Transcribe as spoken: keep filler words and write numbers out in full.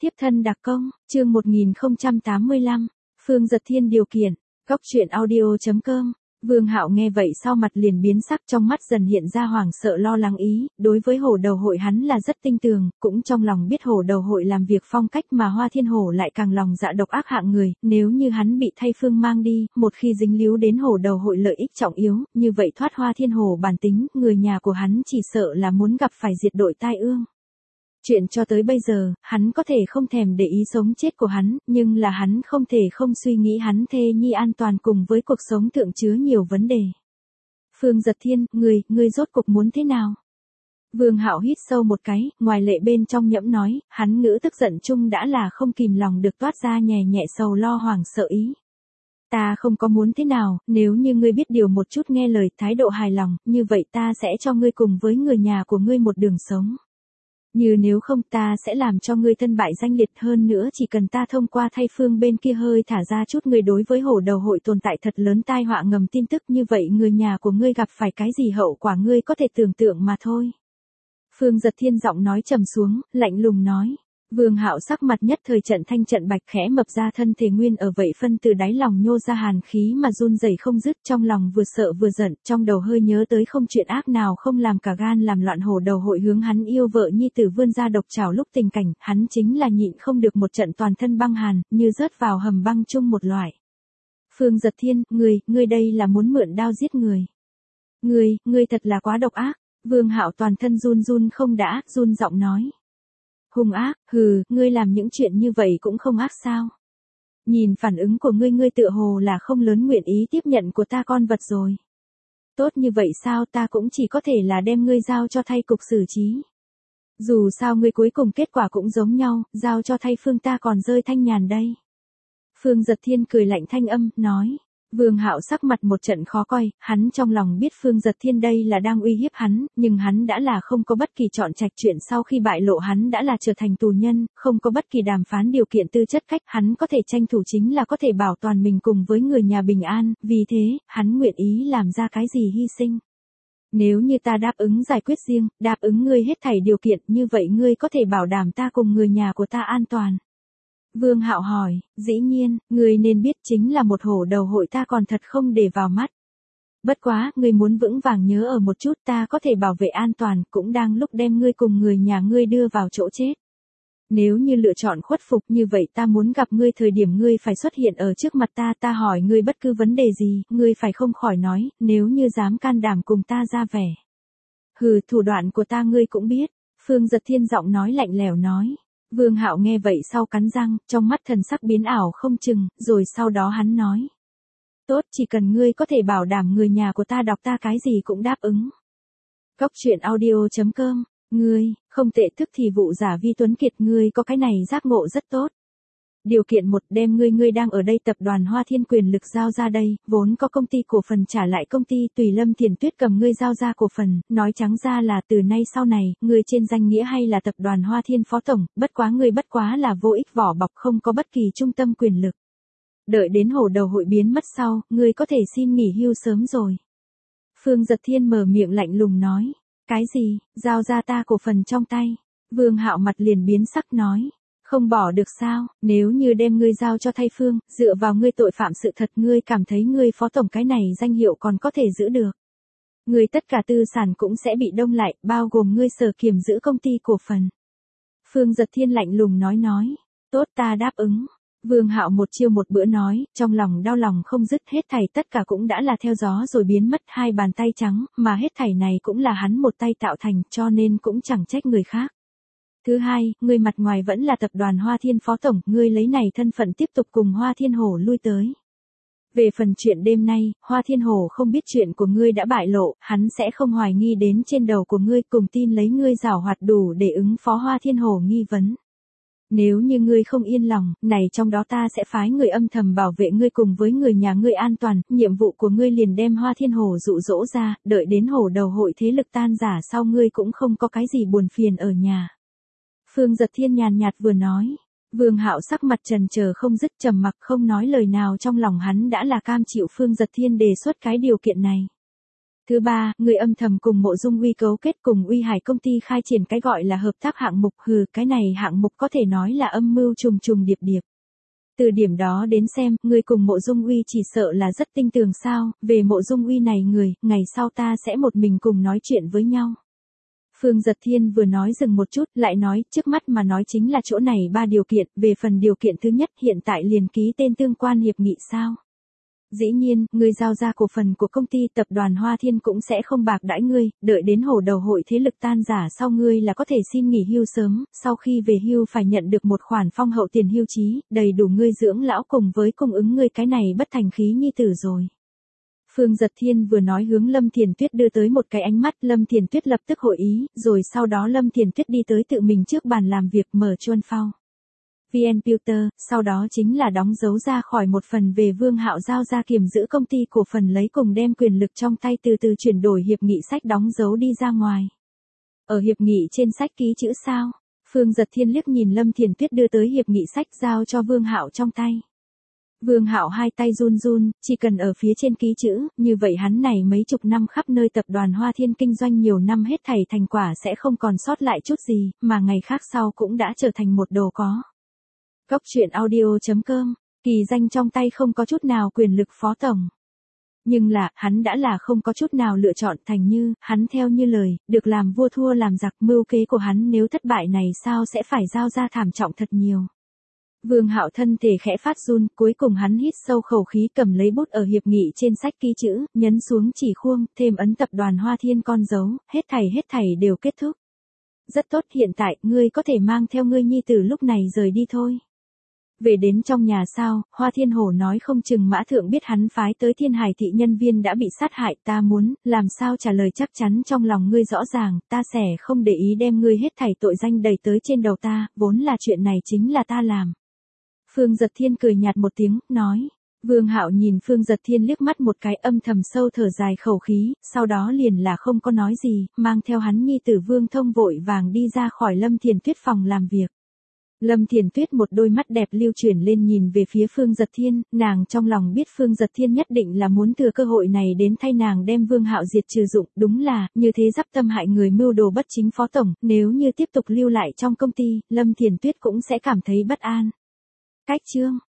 Tiếp thân đặc công, chương một nghìn không trăm tám mươi lăm, Phương Dật Thiên điều kiện, góc truyện audio chấm com. Vương Hạo nghe vậy sau mặt liền biến sắc, trong mắt dần hiện ra hoảng sợ lo lắng ý, đối với Hổ Đầu Hội hắn là rất tinh tường, cũng trong lòng biết Hổ Đầu Hội làm việc phong cách mà Hoa Thiên Hổ lại càng lòng dạ độc ác hạng người, nếu như hắn bị Thay Phương mang đi, một khi dính líu đến Hổ Đầu Hội lợi ích trọng yếu, như vậy thoát Hoa Thiên Hổ bản tính, người nhà của hắn chỉ sợ là muốn gặp phải diệt đội tai ương. Chuyện cho tới bây giờ, hắn có thể không thèm để ý sống chết của hắn, nhưng là hắn không thể không suy nghĩ hắn thê nhi an toàn cùng với cuộc sống thượng chứa nhiều vấn đề. Phương Dật Thiên, người, người rốt cục muốn thế nào? Vương Hạo hít sâu một cái, ngoài lệ bên trong nhẫm nói, hắn ngữ tức giận chung đã là không kìm lòng được toát ra nhẹ nhẹ sầu lo hoảng sợ ý. Ta không có muốn thế nào, nếu như ngươi biết điều một chút nghe lời thái độ hài lòng, như vậy ta sẽ cho ngươi cùng với người nhà của ngươi một đường sống. Như nếu không ta sẽ làm cho ngươi thân bại danh liệt, hơn nữa chỉ cần ta thông qua Thay Phương bên kia hơi thả ra chút ngươi đối với Hổ Đầu Hội tồn tại thật lớn tai họa ngầm tin tức, như vậy người nhà của ngươi gặp phải cái gì hậu quả ngươi có thể tưởng tượng mà thôi. Phương Dật Thiên giọng nói trầm xuống, lạnh lùng nói. Vương Hạo sắc mặt nhất thời trận thanh trận bạch, khẽ mập ra thân thể nguyên ở vậy phân từ đáy lòng nhô ra hàn khí mà run rẩy không dứt, trong lòng vừa sợ vừa giận, trong đầu hơi nhớ tới không chuyện ác nào không làm cả gan làm loạn Hổ Đầu Hội hướng hắn yêu vợ nhi tử vươn ra độc trảo lúc tình cảnh, hắn chính là nhịn không được một trận toàn thân băng hàn, như rớt vào hầm băng chung một loại. Phương Dật Thiên, ngươi, ngươi đây là muốn mượn đao giết người. Ngươi, ngươi thật là quá độc ác. Vương Hạo toàn thân run run không đã, run giọng nói. Hung ác, hừ, ngươi làm những chuyện như vậy cũng không ác sao? Nhìn phản ứng của ngươi, ngươi tựa hồ là không lớn nguyện ý tiếp nhận của ta con vật rồi. Tốt như vậy sao, ta cũng chỉ có thể là đem ngươi giao cho Thay cục xử trí. Dù sao ngươi cuối cùng kết quả cũng giống nhau, giao cho Thay Phương ta còn rơi thanh nhàn đây. Phương Dật Thiên cười lạnh thanh âm, nói. Vương Hạo sắc mặt một trận khó coi, hắn trong lòng biết Phương Dật Thiên đây là đang uy hiếp hắn, nhưng hắn đã là không có bất kỳ chọn trạch, chuyện sau khi bại lộ hắn đã là trở thành tù nhân, không có bất kỳ đàm phán điều kiện tư chất cách, hắn có thể tranh thủ chính là có thể bảo toàn mình cùng với người nhà bình an, vì thế, hắn nguyện ý làm ra cái gì hy sinh. Nếu như ta đáp ứng giải quyết riêng, đáp ứng ngươi hết thảy điều kiện, như vậy ngươi có thể bảo đảm ta cùng người nhà của ta an toàn. Vương Hạo hỏi, dĩ nhiên, ngươi nên biết chính là một Hổ Đầu Hội ta còn thật không để vào mắt. Bất quá, ngươi muốn vững vàng nhớ ở một chút, ta có thể bảo vệ an toàn, cũng đang lúc đem ngươi cùng người nhà ngươi đưa vào chỗ chết. Nếu như lựa chọn khuất phục, như vậy ta muốn gặp ngươi thời điểm ngươi phải xuất hiện ở trước mặt ta, ta hỏi ngươi bất cứ vấn đề gì, ngươi phải không khỏi nói, nếu như dám can đảm cùng ta ra vẻ. Hừ, thủ đoạn của ta ngươi cũng biết. Phương Dật Thiên giọng nói lạnh lẽo nói. Vương Hạo nghe vậy sau cắn răng, trong mắt thần sắc biến ảo không chừng, rồi sau đó hắn nói. Tốt, chỉ cần ngươi có thể bảo đảm người nhà của ta đọc ta cái gì cũng đáp ứng. Góc truyện audio chấm com, ngươi, không tệ, thức thì vụ giả Vi Tuấn Kiệt, ngươi có cái này giác ngộ rất tốt. Điều kiện một, đem ngươi ngươi đang ở đây tập đoàn Hoa Thiên quyền lực giao ra đây, vốn có công ty cổ phần trả lại công ty Tùy Lâm Thiền Tuyết cầm ngươi giao ra cổ phần, nói trắng ra là từ nay sau này, ngươi trên danh nghĩa hay là tập đoàn Hoa Thiên phó tổng, bất quá ngươi bất quá là vô ích vỏ bọc, không có bất kỳ trung tâm quyền lực. Đợi đến Hổ Đầu Hội biến mất sau, ngươi có thể xin nghỉ hưu sớm rồi. Phương Dật Thiên mở miệng lạnh lùng nói, cái gì, giao ra ta cổ phần trong tay. Vương Hạo mặt liền biến sắc nói. Không bỏ được sao, nếu như đem ngươi giao cho Thay Phương, dựa vào ngươi tội phạm sự thật, ngươi cảm thấy ngươi phó tổng cái này danh hiệu còn có thể giữ được. Ngươi tất cả tư sản cũng sẽ bị đông lại, bao gồm ngươi sở kiểm giữ công ty cổ phần. Phương Dật Thiên lạnh lùng nói nói, tốt ta đáp ứng. Vương Hạo một chiêu một bữa nói, trong lòng đau lòng không dứt, hết thảy tất cả cũng đã là theo gió rồi biến mất, hai bàn tay trắng, mà hết thảy này cũng là hắn một tay tạo thành, cho nên cũng chẳng trách người khác. Thứ hai, ngươi mặt ngoài vẫn là tập đoàn Hoa Thiên phó tổng, ngươi lấy này thân phận tiếp tục cùng Hoa Thiên Hổ lui tới. Về phần chuyện đêm nay, Hoa Thiên Hổ không biết chuyện của ngươi đã bại lộ, hắn sẽ không hoài nghi đến trên đầu của ngươi, cùng tin lấy ngươi giảo hoạt đủ để ứng phó Hoa Thiên Hổ nghi vấn. Nếu như ngươi không yên lòng, này trong đó ta sẽ phái người âm thầm bảo vệ ngươi cùng với người nhà ngươi an toàn, nhiệm vụ của ngươi liền đem Hoa Thiên Hổ dụ dỗ ra, đợi đến Hổ Đầu Hội thế lực tan rã sau ngươi cũng không có cái gì buồn phiền ở nhà. Phương Dật Thiên nhàn nhạt vừa nói, Vương Hạo sắc mặt trần chờ không dứt, trầm mặc không nói lời nào, trong lòng hắn đã là cam chịu Phương Dật Thiên đề xuất cái điều kiện này. Thứ ba, người âm thầm cùng Mộ Dung Uy cấu kết cùng Uy Hải công ty khai triển cái gọi là hợp tác hạng mục, hừ, cái này hạng mục có thể nói là âm mưu trùng trùng điệp điệp. Từ điểm đó đến xem, người cùng Mộ Dung Uy chỉ sợ là rất tinh tường sao, về Mộ Dung Uy này người, ngày sau ta sẽ một mình cùng nói chuyện với nhau. Phương Giật Thiên vừa nói dừng một chút, lại nói, trước mắt mà nói chính là chỗ này ba điều kiện, về phần điều kiện thứ nhất hiện tại liền ký tên tương quan hiệp nghị sao. Dĩ nhiên, ngươi giao ra cổ phần của công ty tập đoàn Hoa Thiên cũng sẽ không bạc đãi ngươi, đợi đến hổ đầu hội thế lực tan rã sau ngươi là có thể xin nghỉ hưu sớm, sau khi về hưu phải nhận được một khoản phong hậu tiền hưu trí, đầy đủ ngươi dưỡng lão cùng với cung ứng ngươi cái này bất thành khí nhi tử rồi. Phương Giật Thiên vừa nói hướng Lâm Thiền Tuyết đưa tới một cái ánh mắt, Lâm Thiền Tuyết lập tức hội ý, rồi sau đó Lâm Thiền Tuyết đi tới tự mình trước bàn làm việc mở chuân phao. vê en Pewter, sau đó chính là đóng dấu ra khỏi một phần về Vương Hạo giao ra kiềm giữ công ty cổ phần lấy cùng đem quyền lực trong tay từ từ chuyển đổi hiệp nghị sách đóng dấu đi ra ngoài. Ở hiệp nghị trên sách ký chữ sao? Phương Giật Thiên liếc nhìn Lâm Thiền Tuyết đưa tới hiệp nghị sách giao cho Vương Hạo trong tay. Vương Hạo hai tay run run, chỉ cần ở phía trên ký chữ, như vậy hắn này mấy chục năm khắp nơi tập đoàn Hoa Thiên kinh doanh nhiều năm hết thảy thành quả sẽ không còn sót lại chút gì, mà ngày khác sau cũng đã trở thành một đồ có. Góc truyện audio chấm com, kỳ danh trong tay không có chút nào quyền lực phó tổng. Nhưng là, hắn đã là không có chút nào lựa chọn, thành như, hắn theo như lời, được làm vua thua làm giặc, mưu kế của hắn nếu thất bại này sao sẽ phải giao ra thảm trọng thật nhiều. Vương Hạo thân thể khẽ phát run, cuối cùng hắn hít sâu khẩu khí cầm lấy bút ở hiệp nghị trên sách ký chữ, nhấn xuống chỉ khuông, thêm ấn tập đoàn Hoa Thiên con dấu, hết thảy hết thảy đều kết thúc. Rất tốt, hiện tại, ngươi có thể mang theo ngươi nhi tử lúc này rời đi thôi. Về đến trong nhà sao, Hoa Thiên Hổ nói không chừng Mã Thượng biết hắn phái tới Thiên Hải thị nhân viên đã bị sát hại, ta muốn, làm sao trả lời chắc chắn trong lòng ngươi rõ ràng, ta sẽ không để ý đem ngươi hết thảy tội danh đẩy tới trên đầu ta, vốn là chuyện này chính là ta làm. Phương Giật Thiên cười nhạt một tiếng, nói. Vương Hạo nhìn Phương Giật Thiên liếc mắt một cái âm thầm sâu thở dài khẩu khí, sau đó liền là không có nói gì, mang theo hắn nhi tử Vương Thông vội vàng đi ra khỏi Lâm Thiền Tuyết phòng làm việc. Lâm Thiền Tuyết một đôi mắt đẹp lưu chuyển lên nhìn về phía Phương Giật Thiên, nàng trong lòng biết Phương Giật Thiên nhất định là muốn thừa cơ hội này đến thay nàng đem Vương Hạo diệt trừ dụng, đúng là, như thế dắp tâm hại người mưu đồ bất chính phó tổng, nếu như tiếp tục lưu lại trong công ty, Lâm Thiền Tuyết cũng sẽ cảm thấy bất an. Cách chương